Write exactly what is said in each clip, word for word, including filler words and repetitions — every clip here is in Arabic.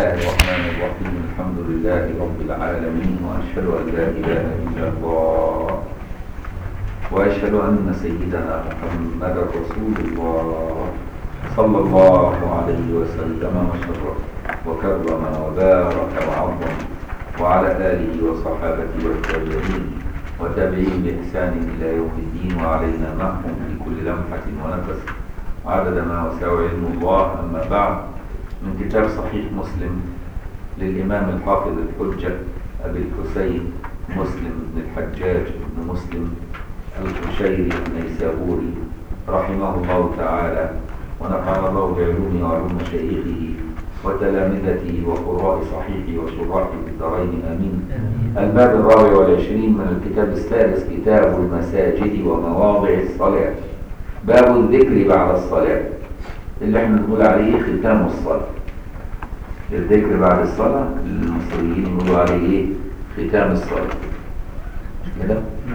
الله الرحمن الرحيم. الحمد لله رب العالمين، وأشهد أن لا إله إلا الله، وأشهد أن سيدنا محمد رسول الله صلى الله عليه وسلم وشرف وكرم وبارك وعظم، وعلى آله وصحابته والتابعين وتابعين بإحسان إلى يوم الدين، وعلينا معهم في كل لمحة ونفس عدد ما وسع علم الله. أما بعد، من كتاب صحيح مسلم للإمام الحافظ الحجة أبي الحسين مسلم بن الحجاج بن مسلم القشيري النيسابوري رحمه الله تعالى، ونفعنا الله بعلومه وعلوم مشايخه وتلامذته وقراء صحيحه وشراحه في الدارين آمين. الباب الرابع والعشرين من الكتاب السادس، كتاب المساجد ومواضع الصلاة. باب الذكر بعد الصلاة، اللي احنا نقول عليه ختام الصلاة. الذكر بعد الصلاة المصريين يقولوا عليه ايه؟ ختام الصلاة. مش كده؟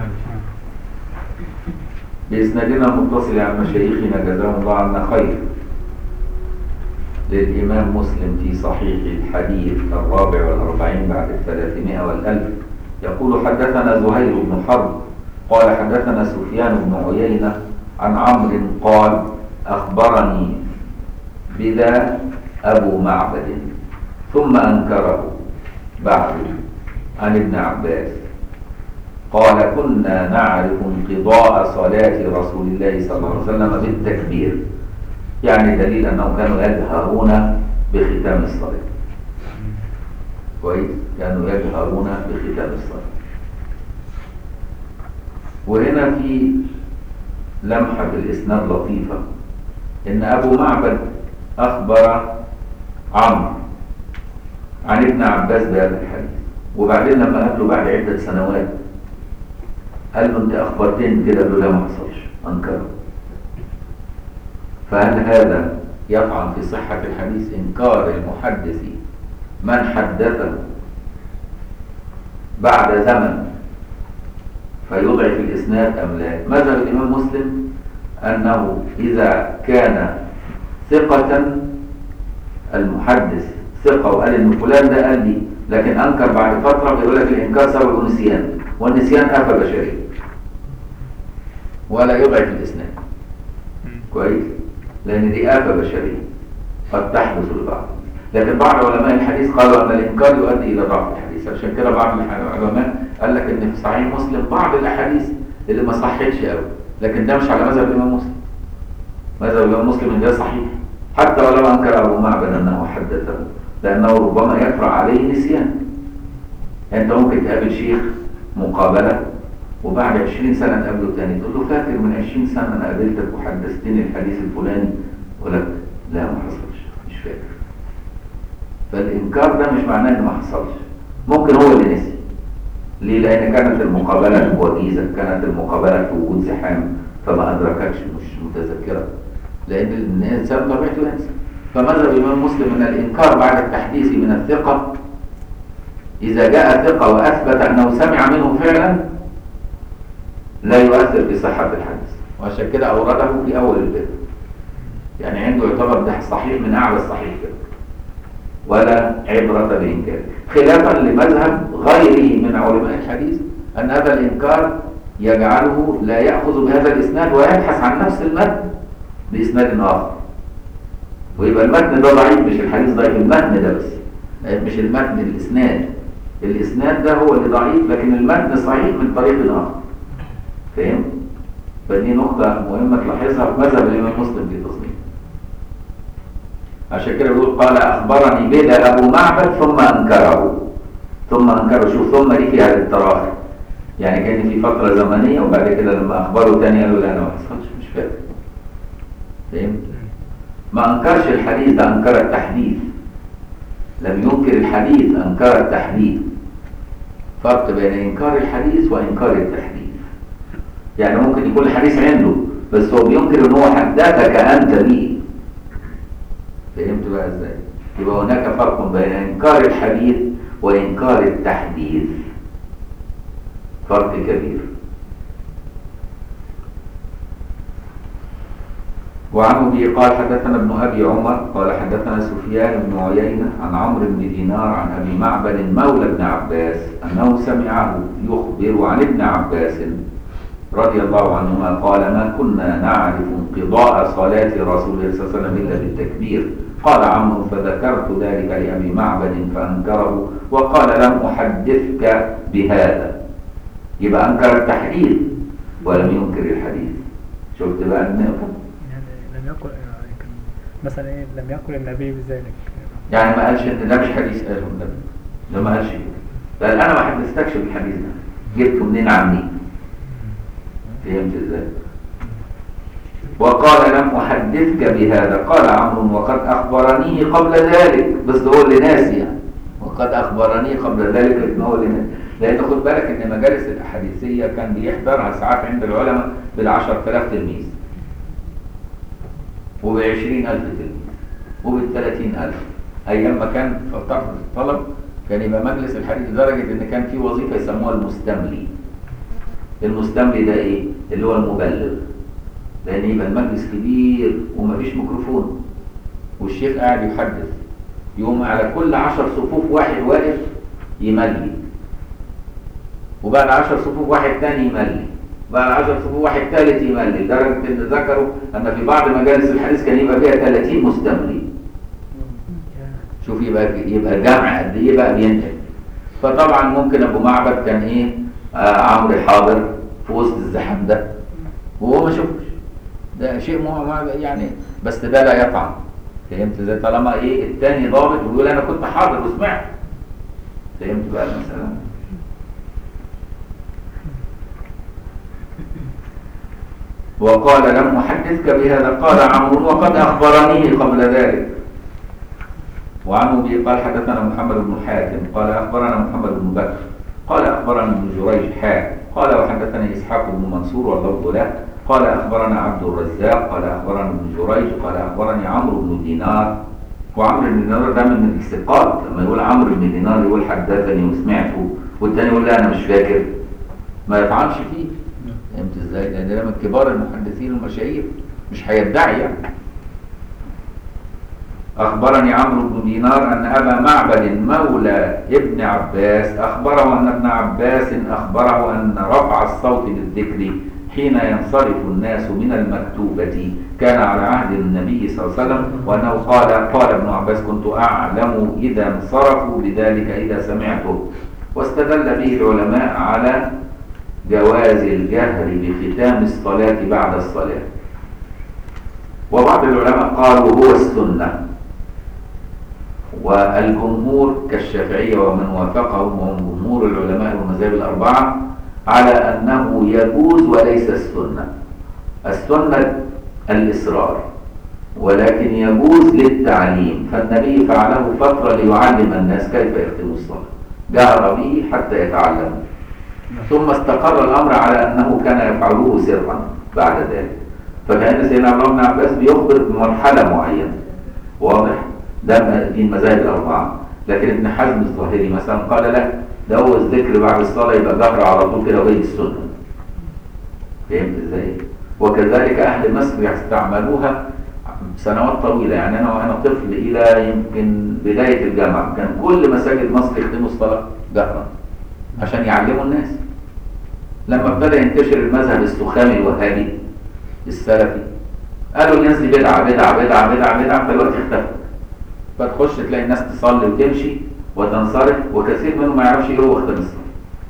بإسنادنا المتصل عن مشايخنا جزاهم الله عنا خير، للإمام مسلم في صحيح الحديث الرابع والأربعين بعد الثلاثمائة والألف، يقول: حدثنا زهير بن حرب قال حدثنا سفيان بن عيينة عن عمرو قال: أخبرني بذا أبو معبد، ثم أنكره بعد عن ابن عباس قال: كنا نعرف انقضاء صلاة رسول الله صلى الله عليه وسلم بالتكبير، يعني دليل أنهم كانوا يجهرون بختام الصلاة. كويس؟ كانوا يجهرون بختام الصلاة. وهنا في لمحة في الإسناد لطيفة، إن أبو معبد أخبر عمرو عن ابن عباس بهذا الحديث، وبعدين لما قابله بعد عدة سنوات قال له: أنت أخبرتني كده؟ قال له: لا، ما حصلش، أنكره. فهل هذا يطعن في صحة الحديث؟ إنكار المحدث من حدثه بعد زمن فيضعف الإسناد أم لا؟ مذهب الإمام مسلم أنه إذا كان ثقة المحدث ثقة وقال إن فلان ده قال لي، لكن أنكر بعد فترة، بيقول لك الإنكار سبب نسيان، والنسيان آفة بشرية ولا يضعف الإسناد. كويس؟ لأن دي آفة بشرية قد تحدث للبعض، لكن بعض علماء الحديث قالوا أن الإنكار يؤدي إلى ضعف الحديث. عشان كده بعض العلماء قال لك إن في صحيح مسلم بعض الأحاديث اللي ما صحتش قوي، لكن ده مش على مذهب الإمام مسلم. مذهب الإمام مسلم إن ده صحيح، حتى ولو أنكر أبو معبد أنه حدثه، لأنه ربما يطرأ عليه نسيان. أنت ممكن تقابل شيخ مقابلة وبعد عشرين سنة تقابله تاني، تقول له: فاكر من عشرين سنة أنا قابلتك وحدثتني الحديث الفلاني؟ يقول لك: لا، ما حصلش، مش فاكر. فالإنكار ده مش معناه إنه ما حصلش، ممكن هو اللي نسي. ليه؟ لأن كانت المقابلة وجيزة، كانت المقابلة في وجود زحام، فما أدرككش، مش متذكرة، لأن الإنسان طبيعته ينسى. فمذهب الإمام مسلم أن الإنكار بعد التحديث من الثقة، إذا جاء ثقة وأثبت أنه سمع منه فعلا، لا يؤثر في صحة الحديث، وعشان كده أورده في أول الباب. يعني عنده يعتبر ده صحيح من أعلى الصحيح كده، ولا عبرة بإنكار، خلافا لمذهب غيره من علماء الحديث أن هذا الإنكار يجعله لا يأخذ بهذا الإسناد ويبحث عن نفس المتن بإسناد آخر، ويبقى المتن ده ضعيف، مش الحديث ضعيف، المتن ده بس، مش المتن، الإسناد. الإسناد ده هو اللي ضعيف، لكن المتن صحيح من طريق آخر. فهم؟ فدي نقطة مهمة تلاحظها في مذهب الإمام مسلم في تصنيف. عشان كده بيقول: قال: أخبرني بذا أبو معبد ثم أنكره. ثم أنكره، شوف، ثم دي فيها التراخي، يعني كان في فترة زمنية، وبعد كده لما أخبره تاني قالوا: لا، أنا ما حصلش، مش فاكر. فهمت؟ ما أنكرش الحديث ده، أنكر التحديث. لم ينكر الحديث، أنكر التحديث. فرق بين إنكار الحديث وإنكار التحديث. يعني ممكن يكون الحديث عنده، بس هو بينكر إن هو حدثك أنت به. فهمت بقى إزاي؟ يبقى هناك فرق بين إنكار الحديث وإنكار التحديث، فرق كبير. وعن أبي قال حدثنا ابن أبي عمر قال حدثنا سفيان بن عيينة عن عمرو بن دينار عن أبي معبد مولى ابن عباس أنه سمعه يخبر عن ابن عباس رضي الله عنهما قال ما كنا نعرف انقضاء صلاة رسول الله صلى الله عليه وسلم إلا بالتكبير. قال عمرو فذكرت ذلك لأبي معبد فأنكره وقال لم أحدثك بهذا. يبقى أنكر التحديث ولم ينكر الحديث. شفت بقى النقطة؟ لم يقل مثلا ايه لم يقل النبي بذلك، يعني ما قالش ان ده مش حديث قاله النبي، ده ما قالش كده، بل انا ما حدثتكش بالحديث ده، جبته منين عني؟ فهمت ازاي؟ وقال لم احدثك بهذا. قال عمرو وقد اخبرني قبل ذلك، بس ده هو اللي ناسي يعني. وقد اخبرني قبل ذلك لكن هو اللي ناسي، لان خد بالك ان مجالس الاحاديثيه كان بيحضرها ساعات عند العلماء بالعشر آلاف تلميذ وبعشرين ألف تلميذ وبالثلاثين ألف. أيام ما كان فترة الطلب كان يبقى مجلس الحديث لدرجة إن كان في وظيفة يسموها المستملي. المستملي ده إيه؟ اللي هو المبلغ، لأن يبقى المجلس كبير ومفيش ميكروفون والشيخ قاعد يحدث، يقوم على كل عشر صفوف واحد واقف يملي، وبعد عشر صفوف واحد تاني يملي، بعد عشر صفوف واحد ثالث يملي، لدرجة ان ذكروا ان في بعض مجالس الحديث كان يبقى فيها ثلاثين مستملي. شوف يبقى يبقى جمع قد ايه بقى بينتج. فطبعا ممكن ابو معبد كان ايه آه عمرو حاضر في وسط الزحام ده وهو ما شافش، ده شيء مهم يعني، بس ده لا يطعن. فهمت ازاي؟ طالما ايه الثاني ضابط ويقول انا كنت حاضر وسمعت. فهمت بقى المسألة؟ وقال لم أحدثك بهذا. قال عمرو وقد أخبرني قبل ذلك. وعن أبي قال حدثنا محمد بن حاتم قال أخبرنا محمد بن بكر قال أخبرنا ابن جريج حاء قال وحدثني إسحاق بن منصور واللفظ له قال أخبرنا عبد الرزاق قال أخبرنا ابن جريج قال أخبرني عمرو بن دينار. وعمرو بن دينار ده من الثقات، لما يقول عمرو بن دينار يقول حدثني وسمعته، والثاني يقول لا أنا مش فاكر، ما يطعنش فيه. فهمت ازاي؟ لان ده من كبار المحدثين المشاهير، مش هيدعي يعني. اخبرني عمرو بن دينار ان ابا معبد مولى ابن عباس اخبره ان ابن عباس اخبره ان رفع الصوت بالذكر حين ينصرف الناس من المكتوبة كان على عهد النبي صلى الله عليه وسلم، وانه قال قال ابن عباس كنت اعلم اذا انصرفوا بذلك اذا سمعته. واستدل به العلماء على جواز الجهر بختام الصلاة بعد الصلاة. وبعض العلماء قالوا هو السنة، والجمهور كالشافعية ومن وافقهم وهم جمهور العلماء والمذاهب الأربعة على أنه يجوز وليس السنة. السنة الإصرار، ولكن يجوز للتعليم، فالنبي فعله فترة ليعلم الناس كيف يختموا الصلاة، جهر به حتى يتعلموا، ثم استقر الأمر على أنه كان يفعله سرا بعد ذلك. فكان سيدنا عبد الله بن عباس بيخبر بمرحلة معينة، واضح؟ ده في المذاهب الأربعة. لكن ابن حزم الظاهري مثلا قال لا، ده هو الذكر بعد الصلاة يبقى جهر على طول كده وهي السنة. فهمت ازاي؟ وكذلك أهل مصر يستعملوها سنوات طويلة، يعني أنا وأنا طفل إلى يمكن بداية الجامعة كان كل مساجد مصر يختموا الصلاة جهرا عشان يعلموا الناس. لما ابتدى ينتشر المذهب السخامي الوهابي السلفي قالوا الناس دي بدعة بدعة بدعة بدعة بدعة، فالوقت اختفى. فتخش تلاقي الناس تصلي وتمشي وتنصرف، وكثير منهم ما يعرفش ايه هو ختم الصلاة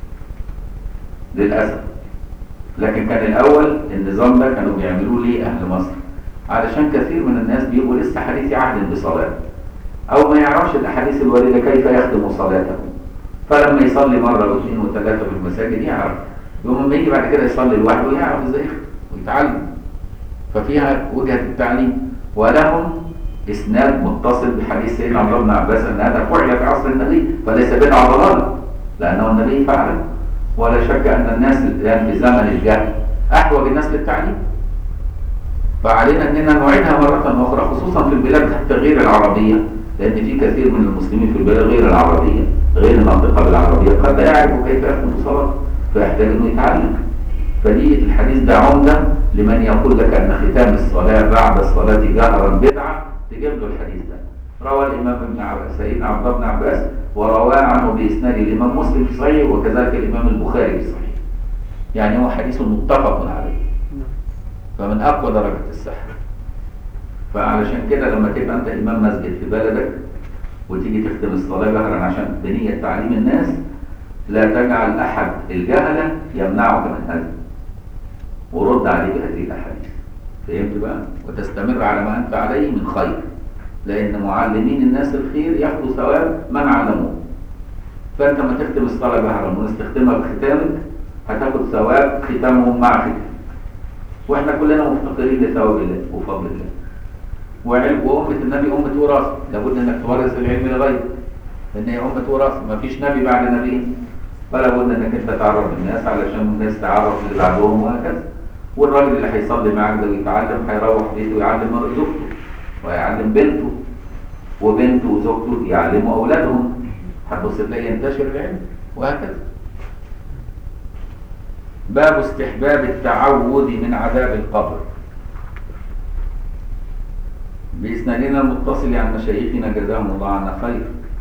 للأسف. لكن كان الأول النظام ده كانوا بيعملوه ليه أهل مصر؟ علشان كثير من الناس بيبقوا لسه حديثي عهد بصلاة، أو ما يعرفش الأحاديث الواردة كيف يخدم صلاته، فلما يصلي مرة واثنين وثلاثة في المساجد يعرف، يوم لما يجي بعد كده يصلي لوحده يعرف ازاي ويتعلم. ففيها وجهة التعليم، ولهم اسناد متصل بحديث سيدنا عبد الله بن عباس ان هذا فعل في عصر النبي فليس بدعة ضلالة، لأنه النبي فعله. ولا شك أن الناس الآن في زمن الجهل أحوج الناس للتعليم، فعلينا أننا نعيدها مرة أخرى، خصوصا في البلاد حتى غير العربية، لأن في كثير من المسلمين في البلاد غير العربية غير المنطقة بالعربية قد لا يعرف كيف يختم الصلاة، فيحتاج أنه يتعلم. فدي الحديث ده عمدة لمن يقول لك أن ختام الصلاة بعد الصلاة جهرا بدعة، تجيب له الحديث ده. روى الإمام ابن عباس سيدنا عبد الله بن عباس، ورواه عنه بإسناد الإمام مسلم في صحيح، وكذلك الإمام البخاري في صحيح. يعني هو حديث متفق عليه، فمن أقوى درجة الصحة. فعلشان كده لما تبقى أنت إمام مسجد في بلدك وتيجي تختم الصلاة جهرا عشان بنية تعليم الناس، لا تجعل أحد الجهلة يمنعك من هذا، ورد عليه بهذه الأحاديث. فهمت بقى؟ وتستمر على ما أنت عليه من خير، لأن معلمين الناس الخير ياخدوا ثواب من علموه. فأنت ما تختم الصلاة جهرا والناس تختمها بختامك، هتاخد ثواب ختامهم مع ختام. وإحنا كلنا مفتقرين لثواب الله وفضل الله. وعلم وأمة النبي أمة وراثة، لابد أنك تورث العلم لغيرك، لأن هي أمة وراثة، ما فيش نبي بعد نبي، فلا بد أنك أنت تعرف الناس علشان الناس تعرف اللي بعدهم وهكذا. والراجل اللي هيصلي معاك ده ويتعلم هيروح بيته ويعلم زوجته ويعلم بنته، وبنته وزوجته يعلموا أولادهم، هتبص تلاقي ينتشر العلم وهكذا. باب استحباب التعوذ من عذاب القبر. بإسنادنا المتصل عن مشايخنا جزاهم الله عنا خير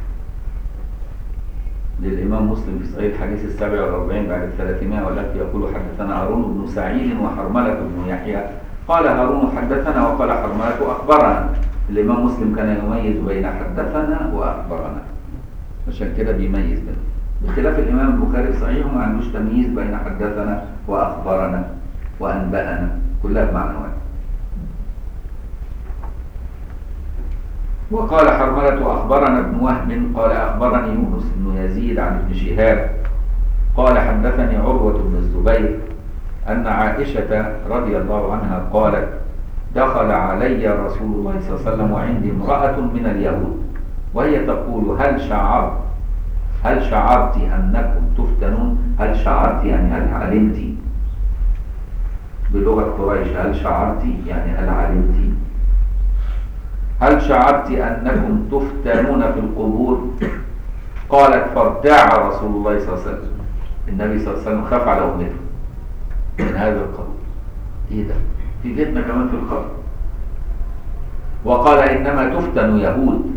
للإمام مسلم في صحيح الحديث السابع والأربعين بعد الثلاثمائة، والتي يقول حدثنا هارون بن سعيد وحرملة بن يحيى قال هارون حدثنا وقال حرملة أخبرنا. الإمام مسلم كان يميز بين حدثنا وأخبرنا، عشان كده بيميز بينهم، بخلاف الإمام البخاري في صحيحه ما عندوش تمييز بين حدثنا وأخبرنا وأنبأنا، كلها بمعنى واحد. وقال حرملة أخبرنا ابن وهب قال أخبرني يونس بن يزيد عن ابن شهاب قال حدثني عروة بن الزبير أن عائشة رضي الله عنها قالت دخل علي رسول الله صلى الله عليه وسلم وعندي امرأة من اليهود وهي تقول هل شعرت هل شعرت أنكم تفتنون؟ هل شعرت يعني هل علمت، بلغة قريش هل شعرت يعني هل علمت، هل شعرت أنكم تفتنون في القبور؟ قالت فارتاع رسول الله صلى الله عليه وسلم، النبي صلى الله عليه وسلم خاف على أمته من هذا القبر. إيه ده؟ في بيتنا كمان في القبر. وقال إنما تفتن يهود.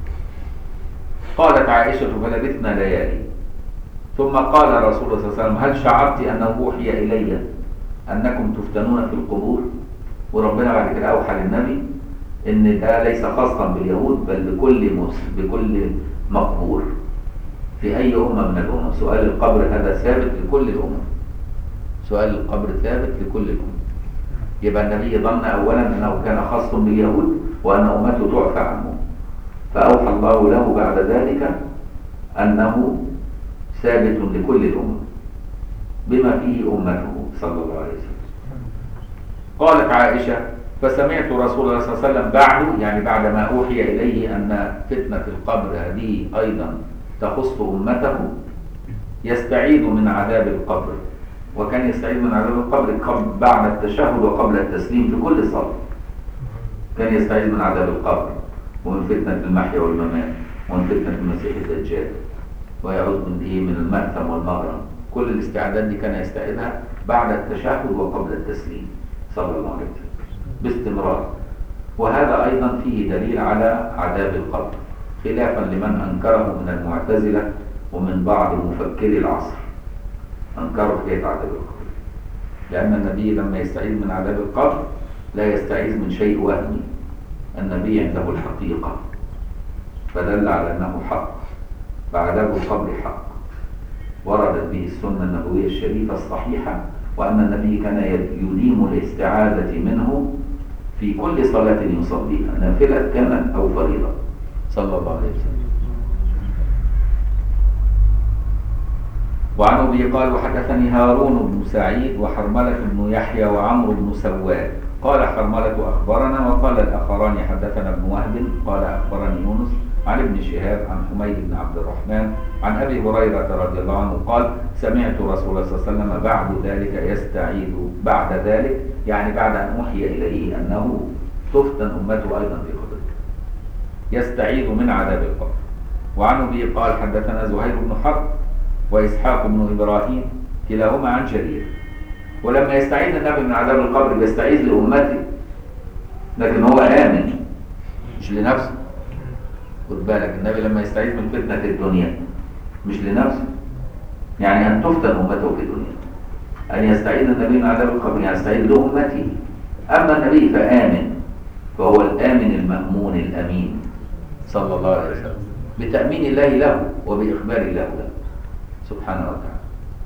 قالت عائشة فلبثنا ليالي، ثم قال رسول الله صلى الله عليه وسلم هل شعرت أنه أوحي إلي أنكم تفتنون في القبور؟ وربنا بعد كده أوحى للنبي إن ده ليس خاصا باليهود بل بكل بكل مقبور في أي أمة من الأمم. سؤال القبر هذا ثابت لكل الأمم، سؤال القبر ثابت لكل الأمم. يبقى النبي ظن أولا أنه كان خاص باليهود وأن أمته تعفى عنه، فأوحى الله له بعد ذلك أنه ثابت لكل الأمم بما فيه أمته صلى الله عليه وسلم. قالت عائشة فسمعت رسول الله صلى الله عليه وسلم بعد يعني بعد ما أوحي إليه أن فتنة القبر هذه أيضا تخص أمته يستعيذ من عذاب القبر، وكان يستعيذ من عذاب القبر بعد التشهد وقبل التسليم في كل صلاة، كان يستعيذ من عذاب القبر ومن فتنة المحيا والممات ومن فتنة المسيح الدجال، ويعوذ من إيه من المأثم والمغرم. كل الاستعداد دي كان يستعيذها بعد التشهد وقبل التسليم صلى الله عليه وسلم باستمرار. وهذا أيضا فيه دليل على عذاب القبر، خلافا لمن أنكره من المعتزلة ومن بعض مفكري العصر، أنكروا حكاية عذاب القبر، لأن النبي لما يستعيذ من عذاب القبر لا يستعيذ من شيء وهمي، النبي عنده الحقيقة، فدل على أنه حق، فعذاب القبر حق، وردت به السنة النبوية الشريفة الصحيحة، وأن النبي كان يديم الاستعاذة منه في كل صلاة يصليها، نافلة كانت أو فريضة صلى الله عليه وسلم. وعن أبي قال وحدثني هارون بن سعيد وحرملة بن يحيى وعمرو بن سواد قال حرملة أخبرنا، وقال الآخران حدثنا ابن وهب قال أخبرني يونس عن ابن شهاب عن حميد بن عبد الرحمن عن أبي هريرة رضي الله عنه قال سمعت رسول الله صلى الله عليه وسلم بعد ذلك يستعيذ، بعد ذلك يعني بعد أن أوحي إليه أنه تفتن أمته أيضا في قبره، يستعيذ من عذاب القبر. وعن أبي قال حدثنا زهير بن حرب وإسحاق بن إبراهيم كلاهما عن جرير، ولما يستعيذ النبي من عذاب القبر بيستعيذ لأمته، لكن هو آمن مش لنفسه. خد بالك النبي لما يستعيذ من فتنة الدنيا مش لنفسه، يعني أن تفتن أمته في الدنيا. أن يستعيذ النبي من عذاب القبر يعني يستعيذ لأمته. أما النبي فآمن، فهو الآمن المأمون الأمين صلى الله عليه وسلم بتأمين الله له وبإخبار الله له سبحانه وتعالى.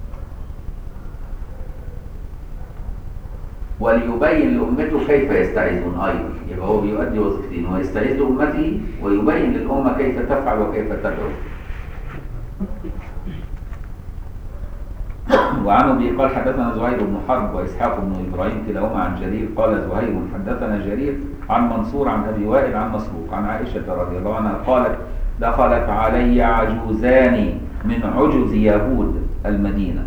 وليبين لأمته كيف يستعيذون أيضا، يبقى هو بيؤدي وظيفتين، هو يستعيذ لأمته ويبين للأمة كيف تفعل وكيف تدعو. وعن ابي قال حدثنا زهير بن حرب واسحاق بن ابراهيم كلاهما عن جرير قال زهير حدثنا جرير عن منصور عن ابي وائل عن مسروق عن عائشه رضي الله عنها قالت دخلت علي عجوزان من عجز يهود المدينه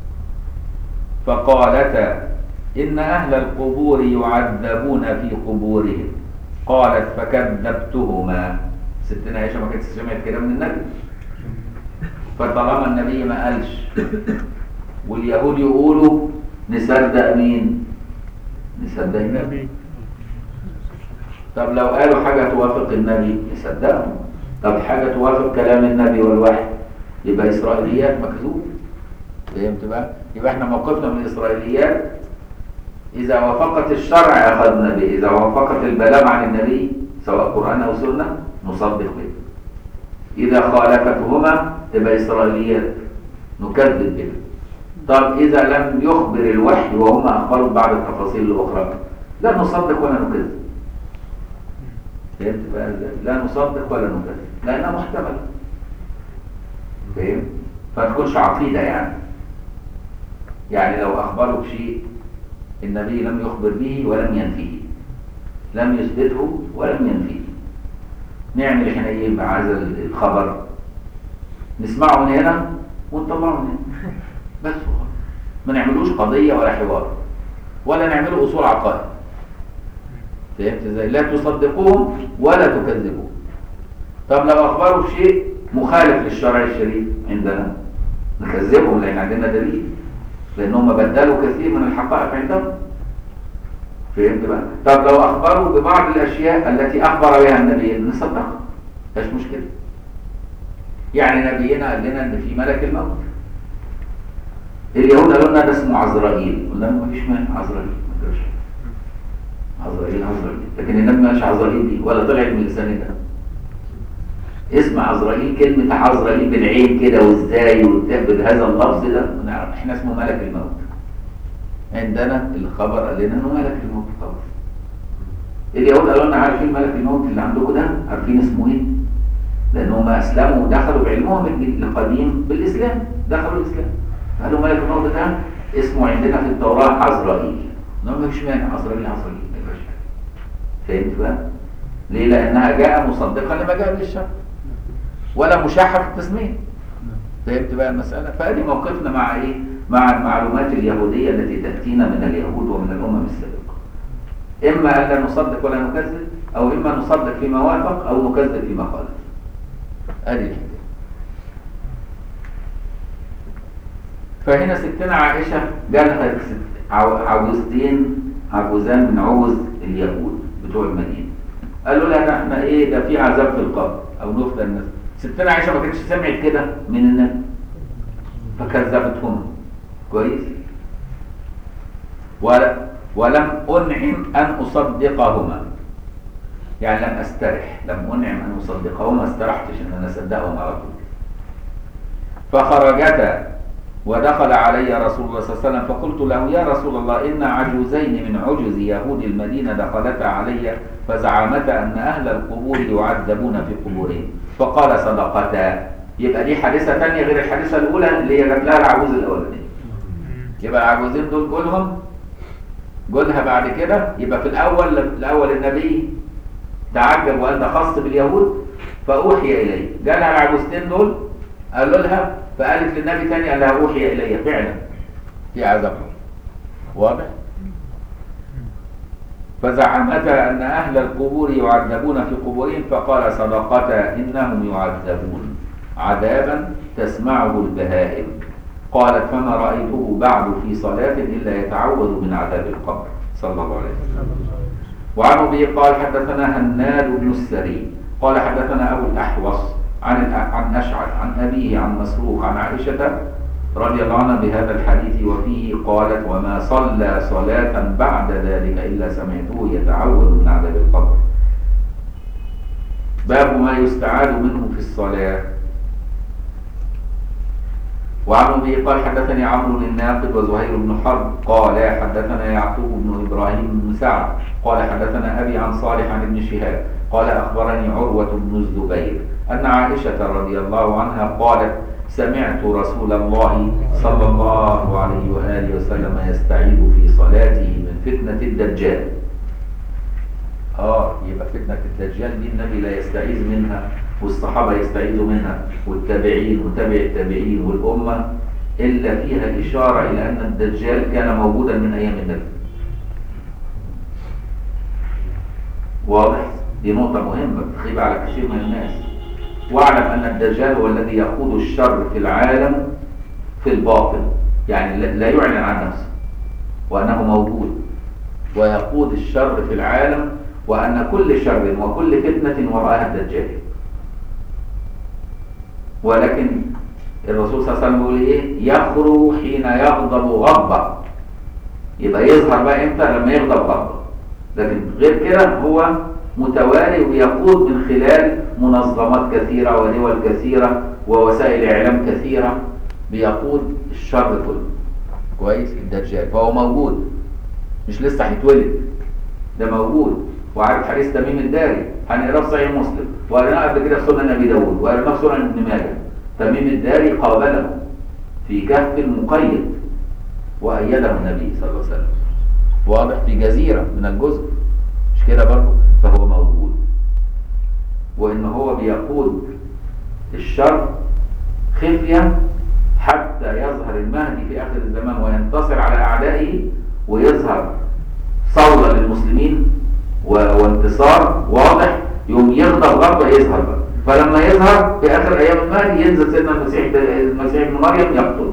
فقالتا ان اهل القبور يعذبون في قبورهم. قالت فكذبتهما. ستنا عائشه ما كانتش سمعت كلام من النبي، فطالما النبي ما قالش واليهود يقولوا نصدق مين؟ نصدق النبي. طب لو قالوا حاجة توافق النبي نصدقهم. طب حاجة توافق كلام النبي والوحي يبقى إسرائيليات مكذوب. فهمت بقى؟ يبقى احنا موقفنا من الإسرائيليات إذا وافقت الشرع أخذنا به، إذا وافقت البلاغ عن النبي سواء قرآن أو سنة نصدق به. إذا خالفتهما تبقى إسرائيليات نكذب به. طب إذا لم يخبر الوحي وهم أخبروا بعض التفاصيل الأخرى لا نصدق ولا نكذب. فهمت بقى ازاي؟ لا نصدق ولا نكذب لأنها محتملة. فهمت؟ فما تكونش عقيدة يعني. يعني لو أخبروا بشيء النبي لم يخبر به ولم ينفيه، لم يثبته ولم ينفيه، نعمل احنا ايه مع هذا الخبر؟ نسمعه من هنا ونطلعه من هنا بس خلاص. ما نعملوش قضية ولا حوار ولا نعمله أصول عقائد. فهمت ازاي؟ لا تصدقوهم ولا تكذبوهم. طب لو أخبروا بشيء مخالف للشرع الشريف عندنا نكذبهم لأن عندنا دليل، لأنهم بدلوا كثير من الحقائق عندهم. فهمت بقى؟ طب لو أخبروا ببعض الأشياء التي أخبر بها النبي نصدقها، مش مشكلة. يعني نبينا قال لنا إن في ملك الموت. اليهود قالوا لنا ده اسمه عزرائيل، قلنا ما فيش مانع عزرائيل، ما تقولش عزرائيل عزرائيل، لكن النبي ما قالش عزرائيل دي ولا طلعت من لسان ده. اسم عزرائيل كلمة عزرائيل بالعين كده وازاي بهذا اللفظ ده نعرف احنا اسمه ملك الموت. عندنا الخبر قال لنا انه ملك الموت خلاص. اليهود قالوا لنا عارفين ملك الموت اللي عندكم ده؟ عارفين اسمه ايه؟ لانهم اسلموا ودخلوا بعلمهم القديم بالاسلام، دخلوا الاسلام. قالوا ملك الموت ده اسمه عندنا في التوراة عزرائيل. نقول مفيش مانع عزرائيل عزرائيل ما يبقاش حاجة. فهمت بقى؟ ليه؟ لأنها جاء مصدقا لما جاء بالشرع ولا مشاحة في التسمية. فهمت بقى المسألة؟ فهذه موقفنا مع ايه؟ مع المعلومات اليهودية التي تأتينا من اليهود ومن الأمم السابقة. إما أن لا نصدق ولا نكذب، أو إما نصدق فيما وافق أو نكذب فيما خالف. هذه الحكاية. فهنا ستنا عائشة جالها عجوزتين عجوزان من عجوز اليهود بتوع المدينة. قالوا لها احنا ايه ده في عذاب في القبر او نفتن الناس. ستنا عائشة ما كانتش سمعت كده من النبي فكذبتهم كويس. ولا ولم أنعم أن أصدقهما، يعني لم أسترح، لم أنعم أن أصدقهما، استرحتش أن أنا أصدقهم على طول. فخرجتا ودخل علي رسول الله صلى الله عليه وسلم فقلت له يا رسول الله إن عجوزين من عجز يهود المدينة دخلتا علي فزعمتا أن أهل القبور يعذبون في قبورهم. فقال صدقتا. يبقى دي حادثة ثانية غير الحادثة الأولى اللي هي جات لها العجوز الأولانية. يبقى العجوزين دول قولهم قولها بعد كده. يبقى في الأول الأول النبي تعجب وقال ده خاص باليهود فأوحي إليه. جالها العجوزتين دول قالوا لها فقالت للنبي ثاني قال لها أوحي إلي فعلا في عذاب. واضح؟ فزعمتا أن أهل القبور يعذبون في قبورهم فقال صدقتا إنهم يعذبون عذابا تسمعه البهائم قالت فما رأيته بعد في صلاة إلا يتعوذ من عذاب القبر صلى الله عليه وسلم. وعن أبي قال حدثنا هناد بن السري قال حدثنا أبو الأحوص عن عن أشعث عن أبيه عن مسروق عن عائشة رضي الله عنها بهذا الحديث وفيه قالت وما صلى صلاة بعد ذلك إلا سمعته يتعوذ من عذاب القبر. باب ما يستعاذ منه في الصلاة. وعن أبي قال حدثني عمرو بن الناقد وزهير بن حرب قال حدثنا يعقوب بن إبراهيم بن سعد قال حدثنا أبي عن صالح عن ابن شهاب قال أخبرني عروة بن الزبير أن عائشة رضي الله عنها قالت سمعت رسول الله صلى الله عليه وآله وسلم يستعيذ في صلاته من فتنة الدجال. آه يبقى فتنة الدجال دي النبي لا يستعيذ منها والصحابة يستعيذوا منها والتابعين وتابع التابعين والأمة إلا فيها إشارة إلى أن الدجال كان موجودا من أيام النبي. واضح؟ دي نقطة مهمة بتخيب على كثير من الناس. واعلم أن الدجال هو الذي يقود الشر في العالم في الباطن، يعني لا يعلن عن نفسه وأنه موجود ويقود الشر في العالم، وأن كل شر وكل فتنة وراءها الدجال. ولكن الرسول صلى الله عليه وسلم يقول ايه؟ يخرج حين يغضب غضبا. يبقى يظهر بقى امتى؟ لما يغضب غضبا. لكن غير كده هو متوالي ويقود من خلال منظمات كثيرة ودول كثيرة ووسائل اعلام كثيرة بيقود الشر كله. كويس؟ الدجال فهو موجود، مش لسه هيتولد، ده موجود. وعارف حديث تميم الداري هنقراه في صحيح مسلم وقريناه قبل كده في سنن ابي داوود وقريناه في سنن ابن ماجه. تميم الداري قابله في كهف مقيد وايده النبي صلى الله عليه وسلم. واضح؟ في جزيره من الجزر، مش كده برضه؟ فهو موجود، وان هو بيقود الشر خفيه حتى يظهر المهدي في اخر الزمان وينتصر على اعدائه ويظهر صولة للمسلمين وانتصار واضح، يوم يغضب غضبه يظهر بقى. فلما يظهر في اخر ايام المهدي ينزل سيدنا المسيح المسيح ابن مريم يقتله.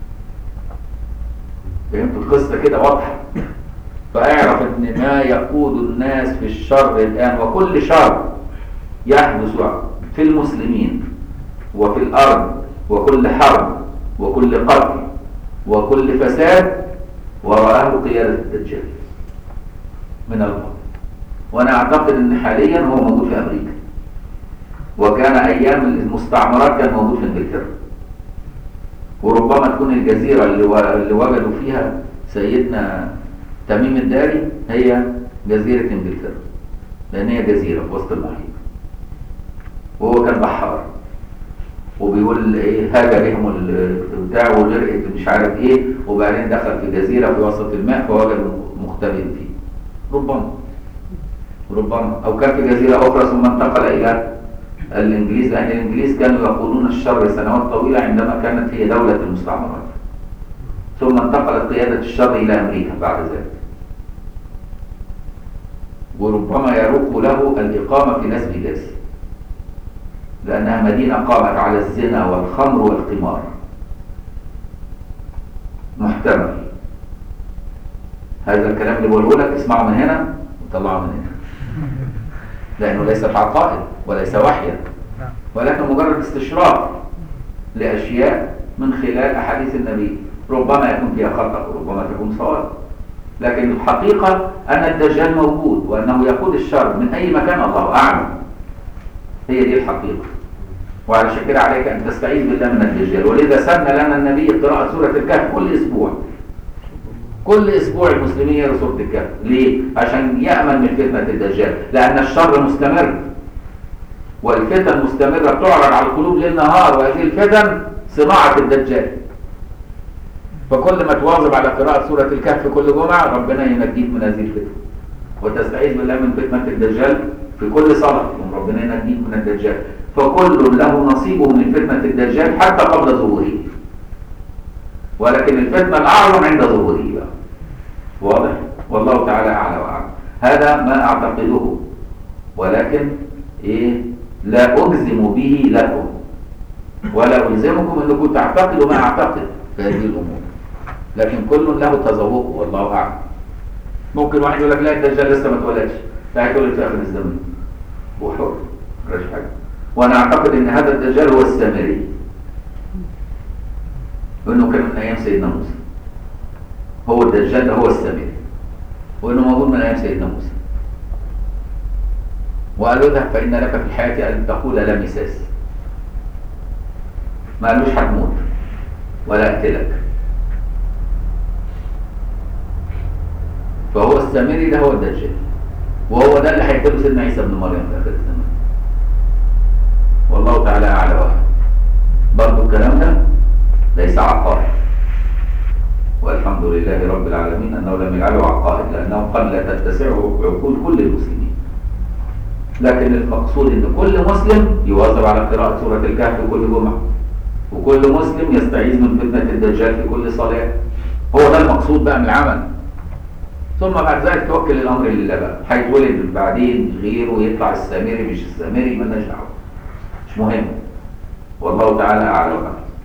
فهمتوا القصه كده واضحه؟ فاعرف ان ما يقود الناس في الشر الان، وكل شر يحدث في المسلمين وفي الارض، وكل حرب وكل قتل وكل فساد وراءه قياده الدجال من الباطن. وانا اعتقد ان حاليا هو موجود في امريكا، وكان ايام المستعمرات كان موجود في انجلترا، وربما تكون الجزيره اللي وجدوا فيها سيدنا تميم الداري هي جزيره انجلترا، لان هي جزيره في وسط المحيط، وهو كان بحار وبيقول ايه هاجى بهم البتاع وغرقت مش عارف ايه، وبعدين دخل في جزيره في وسط الماء فوجد مختبئ فيه. ربما ربما او كان في جزيره اخرى ثم انتقل الى الانجليز، لان الانجليز كانوا يقودون الشر سنوات طويله عندما كانت هي دوله المستعمرات، ثم انتقلت قياده الشر الى امريكا بعد ذلك. وربما يروق له الاقامه في لاس فيجاس، لانها مدينه قامت على الزنا والخمر والقمار. محتمل هذا الكلام اللي بقوله لك اسمعه من هنا وطلعه من هنا، لانه ليست عقائد وليس وحيا، ولكن مجرد استشراف لاشياء من خلال احاديث النبي، ربما يكون فيها خطا وربما تكون صواب، لكن الحقيقه ان الدجال موجود وانه يقود الشر من اي مكان الله اعلم. هي دي الحقيقه. وعلى كده عليك ان تستعيذ بالله من الدجال، ولذا سن لنا النبي قراءه سوره الكهف كل اسبوع. كل اسبوع المسلمين يقرأوا سورة الكهف. ليه؟ عشان يأمن من فتنة الدجال، لأن الشر مستمر والفتن مستمرة بتعرض على القلوب ليل نهار، وهذه الفتن صناعة الدجال. فكل ما تواظب على قراءة سورة الكهف كل جمعة ربنا ينجيك من هذه الفتن، وتستعيذ بالله من فتنة الدجال في كل صلاة ربنا ينجيك من الدجال. فكل له نصيبه من فتنة الدجال حتى قبل ظهوره، ولكن الفتنة الأعظم عند ظهوره بقى. واضح؟ والله تعالى أعلى وأعلم. هذا ما أعتقده، ولكن إيه؟ لا أجزم به لكم ولا ألزمكم أنكم تعتقدوا ما أعتقد، في هذه الامور، لكن كل له تذوقه والله اعلم. ممكن واحد يقول لك لا الدجال لسه ما اتولدش، لا يقول لك في اخر الزمن، هو حر مفيش حاجه. وانا اعتقد ان هذا الدجال هو السامري، وانه كان من ايام سيدنا موسى. هو الدجال ده هو السامري، وانه موجود من ايام سيدنا موسى. وقالوا اذهب فان لك في الحياه ان تقول لا مساس، ما قالوش هتموت ولا اقتلك. فهو السامري ده هو الدجال، وهو ده اللي هيقتله سيدنا عيسى ابن مريم في اخر الزمان. والله تعالى اعلى واحد. برضه الكلام ده ليس عقائد، والحمد لله رب العالمين انه لم يجعله عقائد، لانه قد لا تتسعه عقول كل المسلمين. لكن المقصود ان كل مسلم يواظب على قراءة سورة الكهف كل جمعة، وكل مسلم يستعيذ من فتنة الدجال في كل صلاة. هو ده المقصود بقى من العمل. ثم بعد ذلك توكل الامر لله بقى، هيتولد بعدين غيره يطلع السامري مش السامري مالناش دعوه، مش مهم. والله تعالى اعلم.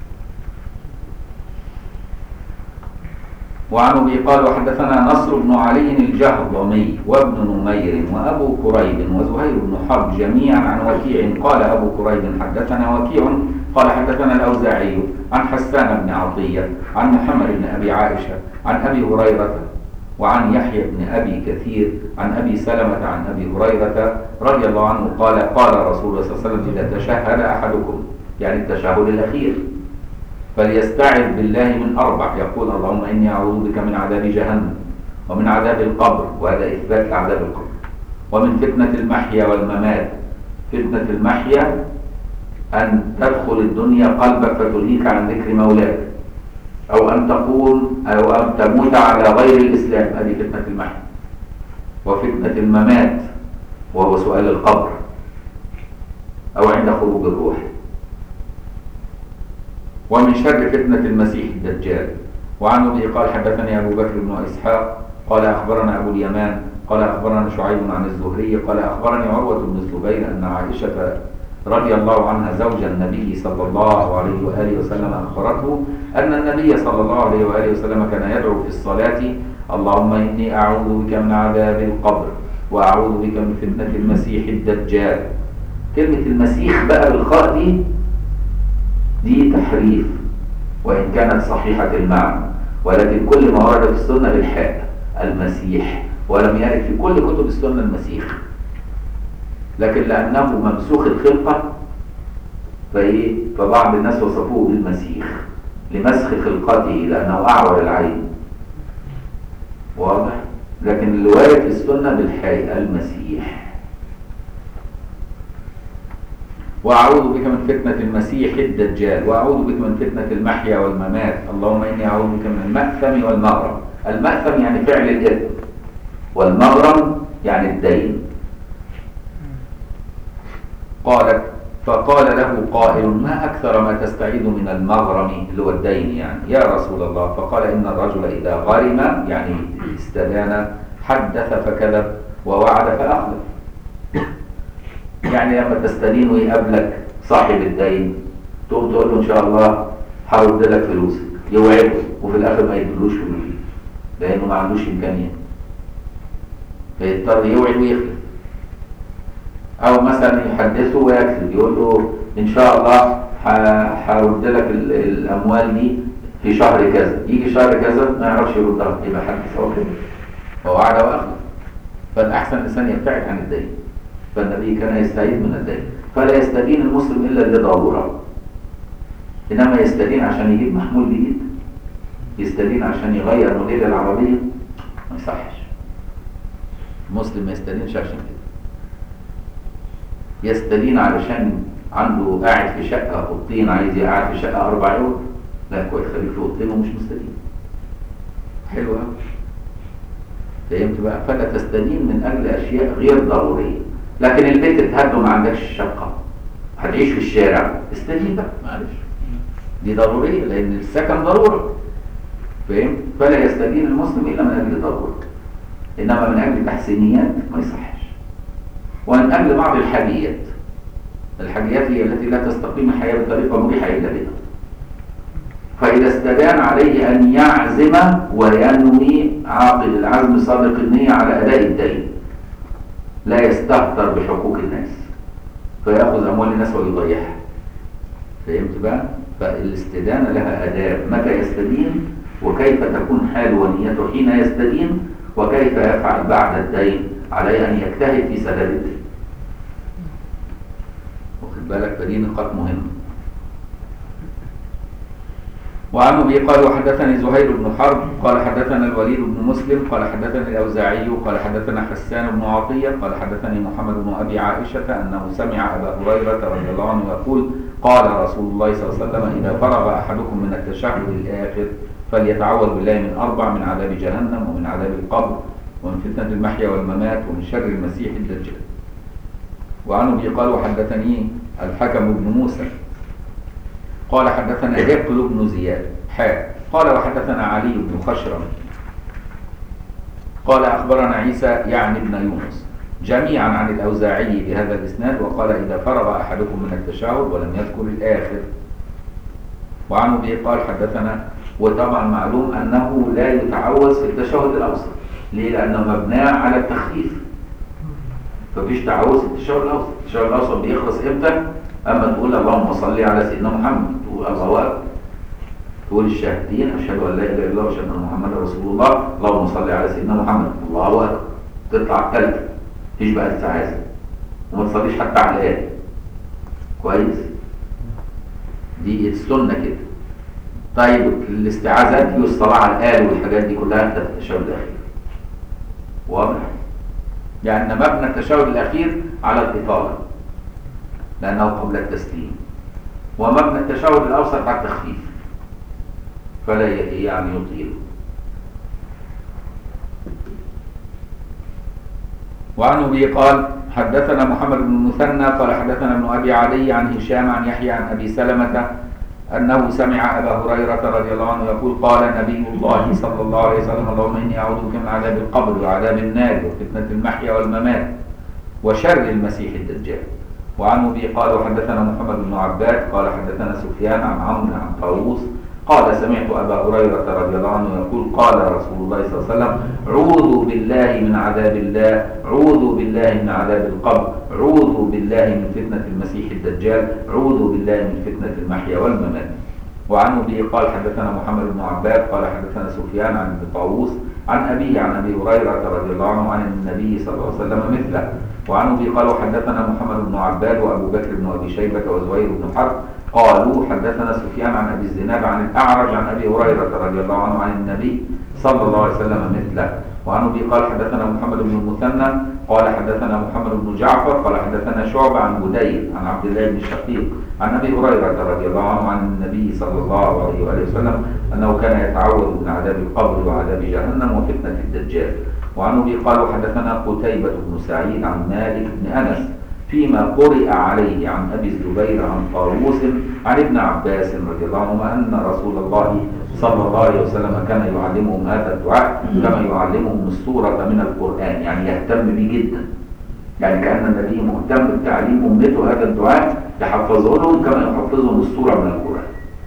وعن ابي قال وحدثنا نصر بن علي الجهضمي وابن نمير وابو كريب وزهير بن حرب جميعا عن وكيع قال ابو كريب حدثنا وكيع قال حدثنا الاوزاعي عن حسان بن عطيه عن محمد بن ابي عائشه عن ابي هريره وعن يحيى بن ابي كثير عن ابي سلمه عن ابي هريره رضي الله عنه قال قال رسول الله صلى الله عليه وسلم اذا تشهد احدكم، يعني التشهد الاخير، فليستعذ بالله من أربع، يقول اللهم إني أعوذ بك من عذاب جهنم ومن عذاب القبر، وهذا إثبات لعذاب القبر، ومن فتنة المحيا والممات. فتنة المحيا أن تدخل الدنيا قلبك فتلهيك عن ذكر مولاك، أو أن تقوم أو أن تموت على غير الإسلام، هذه فتنة المحيا. وفتنة الممات وهو سؤال القبر، أو عند خروج الروح. ومن شر فتنة المسيح الدجال. وعن ابي قال حدثني ابو بكر بن اسحاق قال اخبرنا ابو اليمان قال اخبرنا شعيب عن الزهري قال اخبرني عروة بن الزبير ان عائشة رضي الله عنها زوج النبي صلى الله عليه واله وسلم اخبرته ان النبي صلى الله عليه واله وسلم كان يدعو في الصلاة اللهم اني اعوذ بك من عذاب القبر واعوذ بك من فتنة المسيح الدجال. كلمة المسيح بقى بالخاء دي دي تحريف، وإن كانت صحيحة المعنى، ولكن كل ما ورد في السنة بالحاء المسيح، ولم يرد في كل كتب السنة المسيح. لكن لأنه ممسوخ الخلقة فإيه؟ فبعض الناس وصفوه بالمسيح لمسخ خلقته لأنه أعور العين، واضح؟ لكن اللي وارد في السنة بالحاء المسيح. وأعوذ بك من فتنة المسيح الدجال وأعوذ بك من فتنة المحيا والممات، اللهم إني أعوذ بك من المأثم والمغرم. المأثم يعني فعل الإثم، والمغرم يعني الدين. قالت فقال له قائل ما أكثر ما تستعيذ من المغرم اللي هو الدين يعني يا رسول الله؟ فقال إن الرجل إذا غرم يعني استدان حدث فكذب ووعد فأخلف. يعني لما تستدين ويقابلك صاحب الدين تقوم تقول له ان شاء الله هرد لك فلوسك، يوعده وفي الاخر ما يدلوش فلوس لانه ما عندوش امكانيه، فيضطر يوعد ويخلف. او مثلا يحدثه ويكذب يقول له ان شاء الله هرد لك الاموال دي في شهر كذا، يجي شهر كذا ما يعرفش يردها، يبقى حدث او كذب ووعد واخلف. فالاحسن الانسان يبتعد عن الدين. فالنبي كان يستعيذ من الدين، فلا يستدين المسلم إلا لضرورة، إنما يستدين عشان يجيب محمول جديد، يستدين عشان يغير موديل العربية، ما يصحش. المسلم ما يستدينش عشان كده، يستدين علشان عنده قاعد في شقة أوضتين عايز يقعد في شقة أربع يوم، لا كويس خليك في أوضتين ومش مستدين. حلو أوي. فهمت بقى؟ فلا تستدين من أجل أشياء غير ضرورية. لكن البيت اتهد وما عندكش شقة، هتعيش في الشارع، استدين بقى معلش، دي ضرورية لأن السكن ضرورة. فاهم؟ فلا يستدين المسلم إلا من أجل ضرورة، إنما من أجل تحسينيات ما يصحش. ومن أجل بعض الحاجيات، الحاجيات هي التي لا تستقيم الحياة بطريقة مريحة إلا بها، فإذا استدان عليه أن يعزم وينوي عاقل العزم صادق النية على أداء الدين، لا يستهتر بحقوق الناس فيأخذ أموال الناس ويضيعها. فهمت بقى؟ فالاستدانة لها آداب، متى يستدين وكيف تكون حال ونيته حين يستدين وكيف يفعل بعد الدين، عليه أن يجتهد في سداد الدين. واخد بالك؟ فدي نقاط مهمة. وعن ابي قال وحدثني زهير بن حرب قال حدثنا الوليد بن مسلم قال حدثني الاوزاعي قال حدثنا حسان بن عطيه قال حدثني محمد بن ابي عائشه انه سمع ابا هريره رضي الله عنه يقول قال رسول الله صلى الله عليه وسلم اذا فرغ احدكم من التشهد الاخر فليتعوذ بالله من اربع: من عذاب جهنم ومن عذاب القبر ومن فتنه المحيا والممات ومن شر المسيح الدجال. وعن ابي قال وحدثني الحكم بن موسى قال حدثنا هقل بن زياد حاء قال وحدثنا علي بن خشرم قال أخبرنا عيسى يعني ابن يونس جميعا عن الأوزاعي بهذا الإسناد وقال إذا فرغ أحدكم من التشهد ولم يذكر الآخر. وعن أبي قال حدثنا، وطبعا معلوم أنه لا يتعوذ في التشهد الأوسط. ليه؟ لأنه مبنى على التخفيف، ففيش تعوذ في التشهد الأوسط. التشهد الأوسط بيخلص إمتى؟ أما تقول اللهم صل على سيدنا محمد، تقول الله أكبر، تقول الشاهدين أشهد أن لا إله إلا الله وأشهد أن محمدا رسول الله، اللهم صل على سيدنا محمد، الله أكبر، تطلع الثالثة، مفيش بقى استعاذة، وما تصليش حتى على الآية. كويس؟ دي السنة كده. طيب الاستعاذات هي الصلاة على الآل والحاجات دي كلها في التشهد الأخير. واضح؟ يعني مبنى التشهد الأخير على الإطالة لأنه قبل التسليم، ومبنى التشهد الأوسط على التخفيف فلا يعني يطيل. وعن أبي قال حدثنا محمد بن المثنى قال حدثنا ابن أبي علي عن هشام عن يحيى عن أبي سلمة أنه سمع أبا هريرة رضي الله عنه يقول قال نبي الله صلى الله عليه وسلم اللهم إني أعوذ بك من عذاب القبر وعذاب النار وفتنة المحيا والممات وشر المسيح الدجال. وعن أبي قال وحدثنا محمد بن عباد قال حدثنا سفيان عن عمرو عن طاووس قال سمعت أبا هريرة رضي الله عنه يقول قال رسول الله صلى الله عليه وسلم عوذوا بالله من عذاب الله، عوذوا بالله من عذاب القبر، عوذوا بالله من فتنة المسيح الدجال، عوذوا بالله من فتنة المحيا والممات. وعن أبي قال حدثنا محمد بن عباد قال حدثنا سفيان عن ابن طاووس عن أبيه عن أبي هريرة رضي الله عنه عن النبي صلى الله عليه وسلم مثله. وعن أبي قال حدثنا محمد بن عباد وأبو بكر بن أبي شيبة وزهير بن حرب قالوا حدثنا سفيان عن أبي الزناد عن الأعرج عن أبي هريرة رضي الله عنه عن النبي صلى الله عليه وسلم مثله. وعن أبي قال حدثنا محمد بن المثنى قال حدثنا محمد بن جعفر قال حدثنا شعبة عن بديل عن عبد الله بن الشقيق عن أبي هريرة رضي الله عنه عن النبي صلى الله عليه وآله وسلم أنه كان يتعوذ من عذاب القبر وعذاب جهنم وفتنة الدجال. وعن أبي قال حدثنا قتيبة بن سعيد عن مالك بن أنس فيما قرئ عليه عن أبي الزبير عن طاووس عن ابن عباس رضي الله عنهما أن رسول الله صلى الله عليه وسلم كان يعلمهم هذا الدعاء كما يعلمهم السورة من القرآن، يعني يهتم به جدا، يعني كأن النبي مهتم بتعليم أمته هذا الدعاء يحفظه لهم كما يحفظهم السورة من القرآن.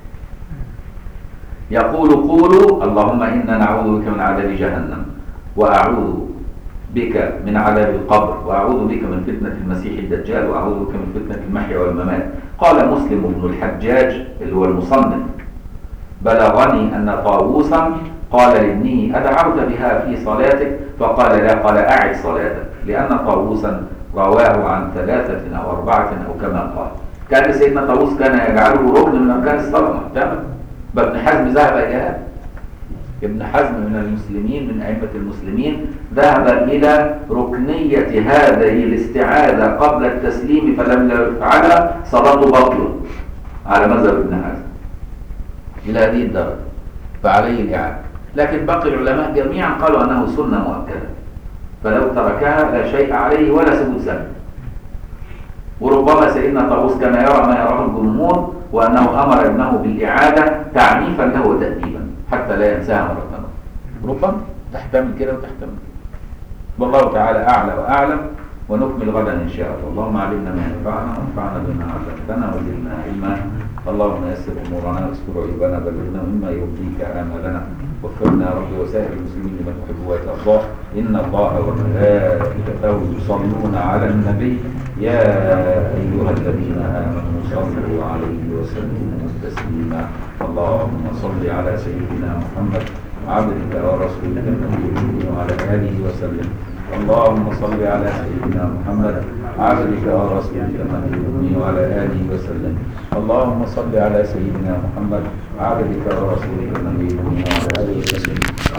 يقول قولوا اللهم إنا نعوذ بك من عذاب جهنم وأعوذ بك من عذاب القبر وأعوذ بك من فتنة المسيح الدجال وأعوذ بك من فتنة المحيا والممات. قال مسلم بن الحجاج اللي هو المصنف بلغني أن طاووسا قال لابنه أدعوت بها في صلاتك؟ فقال لا، قال أعد صلاتك، لأن طاووسا رواه عن ثلاثة أو أربعة أو كما قال. كان سيدنا طاووس كان يجعله ركن من أركان الصلاة محتمل، بل ابن حزم ذهب إلى هذا. ابن حزم من المسلمين من أئمة المسلمين ذهب إلى ركنية هذه الاستعاذة قبل التسليم، فلم يفعلها صلاته باطلة على مذهب ابن حزم إلى هذه الدرجة، فعليه الإعادة. لكن باقي العلماء جميعا قالوا أنه سنة مؤكدة، فلو تركها لا شيء عليه ولا ثبوت سنة. وربما سيدنا طاووس كان يرى ما يراه الجمهور، وأنه أمر ابنه بالإعادة تعنيفا له وتأديبا حتى لا ينساها مرة أخرى. ربما تحتمل كده وتحتمل. والله تعالى أعلى وأعلم، ونكمل غدا إن شاء الله. اللهم علمنا ما ينفعنا وانفعنا بما علمتنا وزدنا علما. اللهم يسر امورنا واستر عيوبنا بلغنا مما يرضيك امالنا وفقنا يا رب وسائر المسلمين لما تحب وترضاه ان الله وملائكته يصلون على النبي يا ايها الذين امنوا صلوا عليه وسلموا تسليما اللهم صل على سيدنا محمد عبدك ورسولك النبي وعلى اله وسلم اللهم صل على سيدنا محمد عبدك ورسولك النبي وعلى اله وسلم اللهم صل على سيدنا محمد عبدك ورسولك النبي وعلى اله وسلم